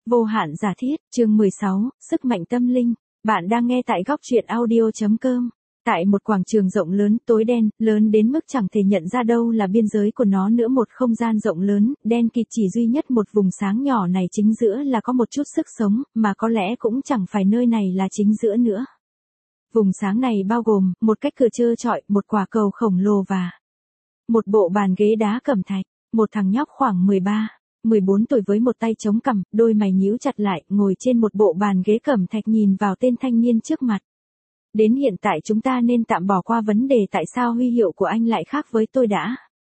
Vô hạn giả thiết, chương 16, sức mạnh tâm linh. Bạn đang nghe tại góc truyện audio.com. Tại một quảng trường rộng lớn, tối đen, lớn đến mức chẳng thể nhận ra đâu là biên giới của nó nữa. Một không gian rộng lớn, đen kịt, chỉ duy nhất một vùng sáng nhỏ này chính giữa là có một chút sức sống, mà có lẽ cũng chẳng phải nơi này là chính giữa nữa. Vùng sáng này bao gồm một cái cửa trơ trọi, một quả cầu khổng lồ và một bộ bàn ghế đá cẩm thạch. Một thằng nhóc khoảng 13-14 tuổi với một tay chống cằm, đôi mày nhíu chặt lại, ngồi trên một bộ bàn ghế cẩm thạch nhìn vào tên thanh niên trước mặt. Đến hiện tại chúng ta nên tạm bỏ qua vấn đề tại sao huy hiệu của anh lại khác với tôi đã.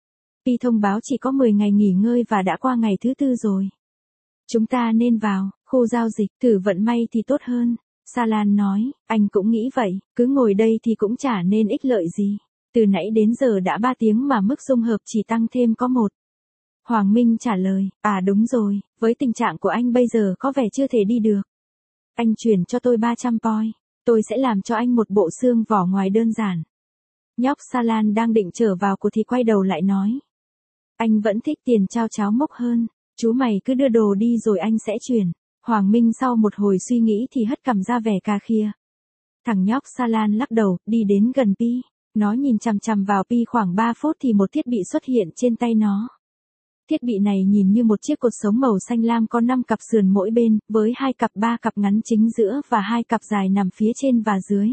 Pi thông báo chỉ có 10 ngày nghỉ ngơi và đã qua ngày thứ 4 rồi. Chúng ta nên vào khu giao dịch, thử vận may thì tốt hơn. Salan nói, anh cũng nghĩ vậy, cứ ngồi đây thì cũng chả nên ích lợi gì. Từ nãy đến giờ đã 3 tiếng mà mức dung hợp chỉ tăng thêm có 1. Hoàng Minh trả lời, đúng rồi, với tình trạng của anh bây giờ có vẻ chưa thể đi được. Anh chuyển cho tôi 300 poi, tôi sẽ làm cho anh một bộ xương vỏ ngoài đơn giản. Nhóc Salan đang định trở vào cuộc thì quay đầu lại nói. Anh vẫn thích tiền trao cháo mốc hơn, chú mày cứ đưa đồ đi rồi anh sẽ chuyển. Hoàng Minh sau một hồi suy nghĩ thì hất cằm ra vẻ cà khịa. Thằng nhóc Salan lắc đầu, đi đến gần Pi. Nó nhìn chằm chằm vào Pi khoảng 3 phút thì một thiết bị xuất hiện trên tay nó. Thiết bị này nhìn như một chiếc cột sống màu xanh lam có 5 cặp sườn mỗi bên, với 3 cặp ngắn chính giữa và 2 cặp dài nằm phía trên và dưới.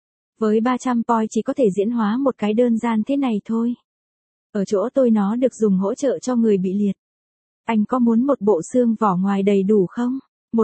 Với 300 poi chỉ có thể diễn hóa một cái đơn giản thế này thôi. Ở chỗ tôi nó được dùng hỗ trợ cho người bị liệt. Anh có muốn một bộ xương vỏ ngoài đầy đủ không?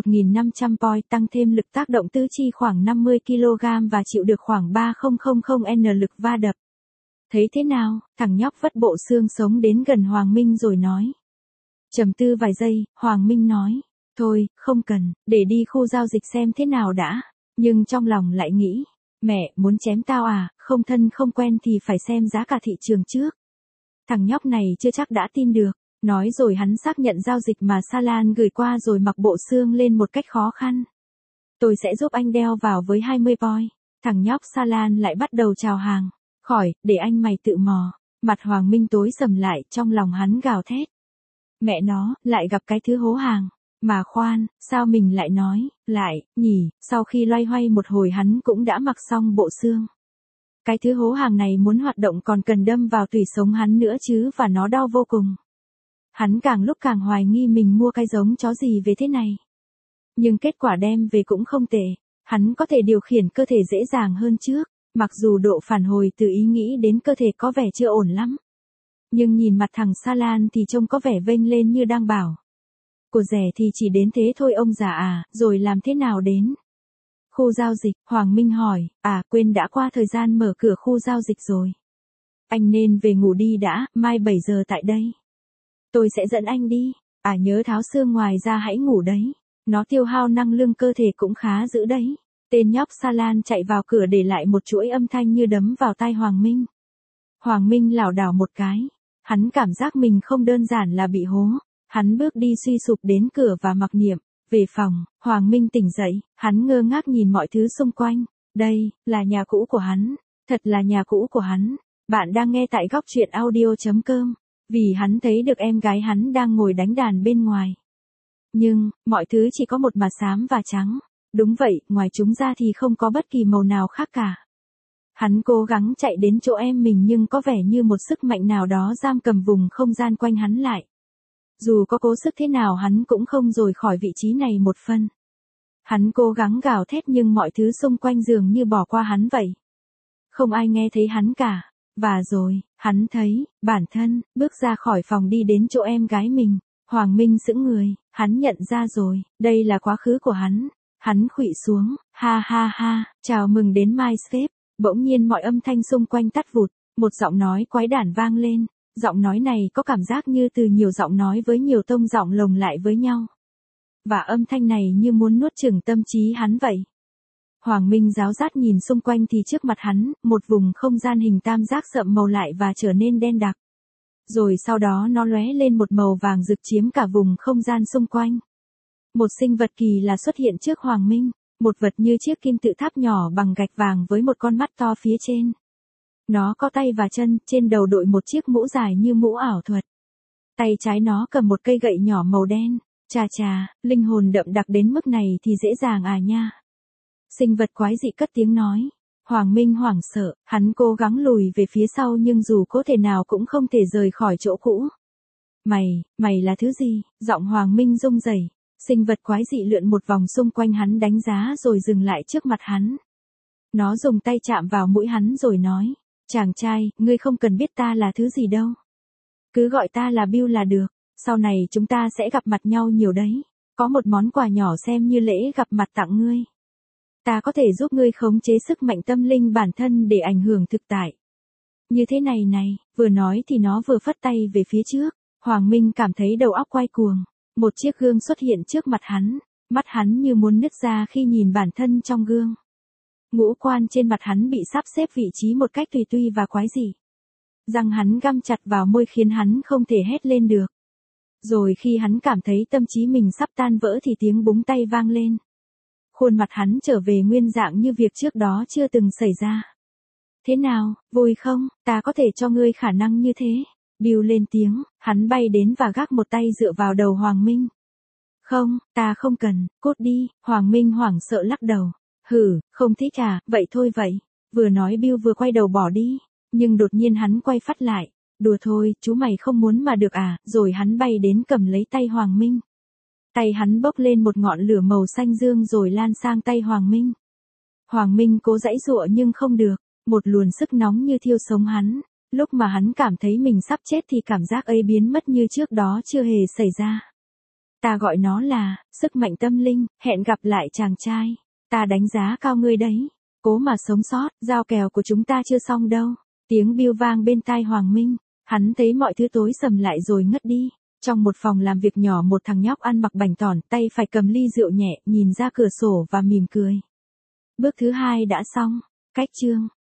1.500 poi tăng thêm lực tác động tứ chi khoảng 50 kg và chịu được khoảng 3000N lực va đập. Thấy thế nào? Thằng nhóc vất bộ xương sống đến gần Hoàng Minh rồi nói. Trầm tư vài giây, Hoàng Minh nói. Thôi, không cần, để đi khu giao dịch xem thế nào đã. Nhưng trong lòng lại nghĩ. Mẹ, muốn chém tao à, không thân không quen thì phải xem giá cả thị trường trước. Thằng nhóc này chưa chắc đã tin được. Nói rồi hắn xác nhận giao dịch mà Salan gửi qua rồi mặc bộ xương lên một cách khó khăn. Tôi sẽ giúp anh đeo vào với 20 poi. Thằng nhóc Salan lại bắt đầu chào hàng. Khỏi, để anh mày tự mò. Mặt Hoàng Minh tối sầm lại, trong lòng hắn gào thét. Mẹ nó, lại gặp cái thứ hố hàng. Mà khoan, sao mình lại nói, lại, nhỉ, sau khi loay hoay một hồi hắn cũng đã mặc xong bộ xương. Cái thứ hố hàng này muốn hoạt động còn cần đâm vào tủy sống hắn nữa chứ và nó đau vô cùng. Hắn càng lúc càng hoài nghi mình mua cái giống chó gì về thế này. Nhưng kết quả đem về cũng không tệ. Hắn có thể điều khiển cơ thể dễ dàng hơn trước. Mặc dù độ phản hồi từ ý nghĩ đến cơ thể có vẻ chưa ổn lắm. Nhưng nhìn mặt thằng Salan thì trông có vẻ vênh lên như đang bảo. Của rẻ thì chỉ đến thế thôi ông già à, rồi làm thế nào đến? Khu giao dịch, Hoàng Minh hỏi, quên đã qua thời gian mở cửa khu giao dịch rồi. Anh nên về ngủ đi đã, mai 7 giờ tại đây. Tôi sẽ dẫn anh đi. Nhớ tháo xương ngoài ra hãy ngủ đấy. Nó tiêu hao năng lượng cơ thể cũng khá dữ đấy. Tên nhóc Salan chạy vào cửa để lại một chuỗi âm thanh như đấm vào tai Hoàng Minh. Hoàng Minh lảo đảo một cái. Hắn cảm giác mình không đơn giản là bị hố. Hắn bước đi suy sụp đến cửa và mặc niệm. Về phòng, Hoàng Minh tỉnh dậy. Hắn ngơ ngác nhìn mọi thứ xung quanh. Đây, là nhà cũ của hắn. Thật là nhà cũ của hắn. Bạn đang nghe tại góc truyện audio.com. Vì hắn thấy được em gái hắn đang ngồi đánh đàn bên ngoài. Nhưng, mọi thứ chỉ có một màu xám và trắng. Đúng vậy, ngoài chúng ra thì không có bất kỳ màu nào khác cả. Hắn cố gắng chạy đến chỗ em mình nhưng có vẻ như một sức mạnh nào đó giam cầm vùng không gian quanh hắn lại. Dù có cố sức thế nào hắn cũng không rời khỏi vị trí này một phân. Hắn cố gắng gào thét nhưng mọi thứ xung quanh dường như bỏ qua hắn vậy. Không ai nghe thấy hắn cả. Và rồi, hắn thấy, bản thân, bước ra khỏi phòng đi đến chỗ em gái mình. Hoàng Minh sững người, hắn nhận ra rồi, đây là quá khứ của hắn. Hắn khuỵu xuống, ha ha ha, chào mừng đến MySpace. Bỗng nhiên mọi âm thanh xung quanh tắt vụt, một giọng nói quái đản vang lên. Giọng nói này có cảm giác như từ nhiều giọng nói với nhiều tông giọng lồng lại với nhau. Và âm thanh này như muốn nuốt chửng tâm trí hắn vậy. Hoàng Minh giáo giác nhìn xung quanh thì trước mặt hắn, một vùng không gian hình tam giác sậm màu lại và trở nên đen đặc. Rồi sau đó nó lóe lên một màu vàng rực chiếm cả vùng không gian xung quanh. Một sinh vật kỳ lạ xuất hiện trước Hoàng Minh, một vật như chiếc kim tự tháp nhỏ bằng gạch vàng với một con mắt to phía trên. Nó có tay và chân, trên đầu đội một chiếc mũ dài như mũ ảo thuật. Tay trái nó cầm một cây gậy nhỏ màu đen, Chà chà, linh hồn đậm đặc đến mức này thì dễ dàng à nha. Sinh vật quái dị cất tiếng nói. Hoàng Minh hoảng sợ, hắn cố gắng lùi về phía sau nhưng dù có thể nào cũng không thể rời khỏi chỗ cũ. Mày là thứ gì? Giọng Hoàng Minh rung rẩy. Sinh vật quái dị lượn một vòng xung quanh hắn đánh giá rồi dừng lại trước mặt hắn. Nó dùng tay chạm vào mũi hắn rồi nói. Chàng trai, ngươi không cần biết ta là thứ gì đâu. Cứ gọi ta là Bill là được. Sau này chúng ta sẽ gặp mặt nhau nhiều đấy. Có một món quà nhỏ xem như lễ gặp mặt tặng ngươi. Ta có thể giúp ngươi khống chế sức mạnh tâm linh bản thân để ảnh hưởng thực tại. Như thế này, vừa nói thì nó vừa phất tay về phía trước. Hoàng Minh cảm thấy đầu óc quay cuồng. Một chiếc gương xuất hiện trước mặt hắn. Mắt hắn như muốn nứt ra khi nhìn bản thân trong gương. Ngũ quan trên mặt hắn bị sắp xếp vị trí một cách tùy tùy và quái dị. Răng hắn găm chặt vào môi khiến hắn không thể hét lên được. Rồi khi hắn cảm thấy tâm trí mình sắp tan vỡ thì tiếng búng tay vang lên. Khuôn mặt hắn trở về nguyên dạng như việc trước đó chưa từng xảy ra. Thế nào, vui không? Ta có thể cho ngươi khả năng như thế. Bill lên tiếng, hắn bay đến và gác một tay dựa vào đầu Hoàng Minh. Không, ta không cần, cút đi. Hoàng Minh hoảng sợ lắc đầu. Hử, không thích à, vậy thôi vậy. Vừa nói Bill vừa quay đầu bỏ đi. Nhưng đột nhiên hắn quay phát lại. Đùa thôi, chú mày không muốn mà được à, rồi hắn bay đến cầm lấy tay Hoàng Minh. Tay hắn bốc lên một ngọn lửa màu xanh dương rồi lan sang tay Hoàng Minh. Hoàng Minh cố giãy giụa nhưng không được, một luồng sức nóng như thiêu sống hắn. Lúc mà hắn cảm thấy mình sắp chết thì cảm giác ấy biến mất như trước đó chưa hề xảy ra. Ta gọi nó là, sức mạnh tâm linh, hẹn gặp lại chàng trai. Ta đánh giá cao ngươi đấy. Cố mà sống sót, giao kèo của chúng ta chưa xong đâu. Tiếng Bill vang bên tai Hoàng Minh. Hắn thấy mọi thứ tối sầm lại rồi ngất đi. Trong một phòng làm việc nhỏ một thằng nhóc ăn mặc bảnh tỏn, tay phải cầm ly rượu nhẹ, nhìn ra cửa sổ và mỉm cười. Bước thứ 2 đã xong. Cách chương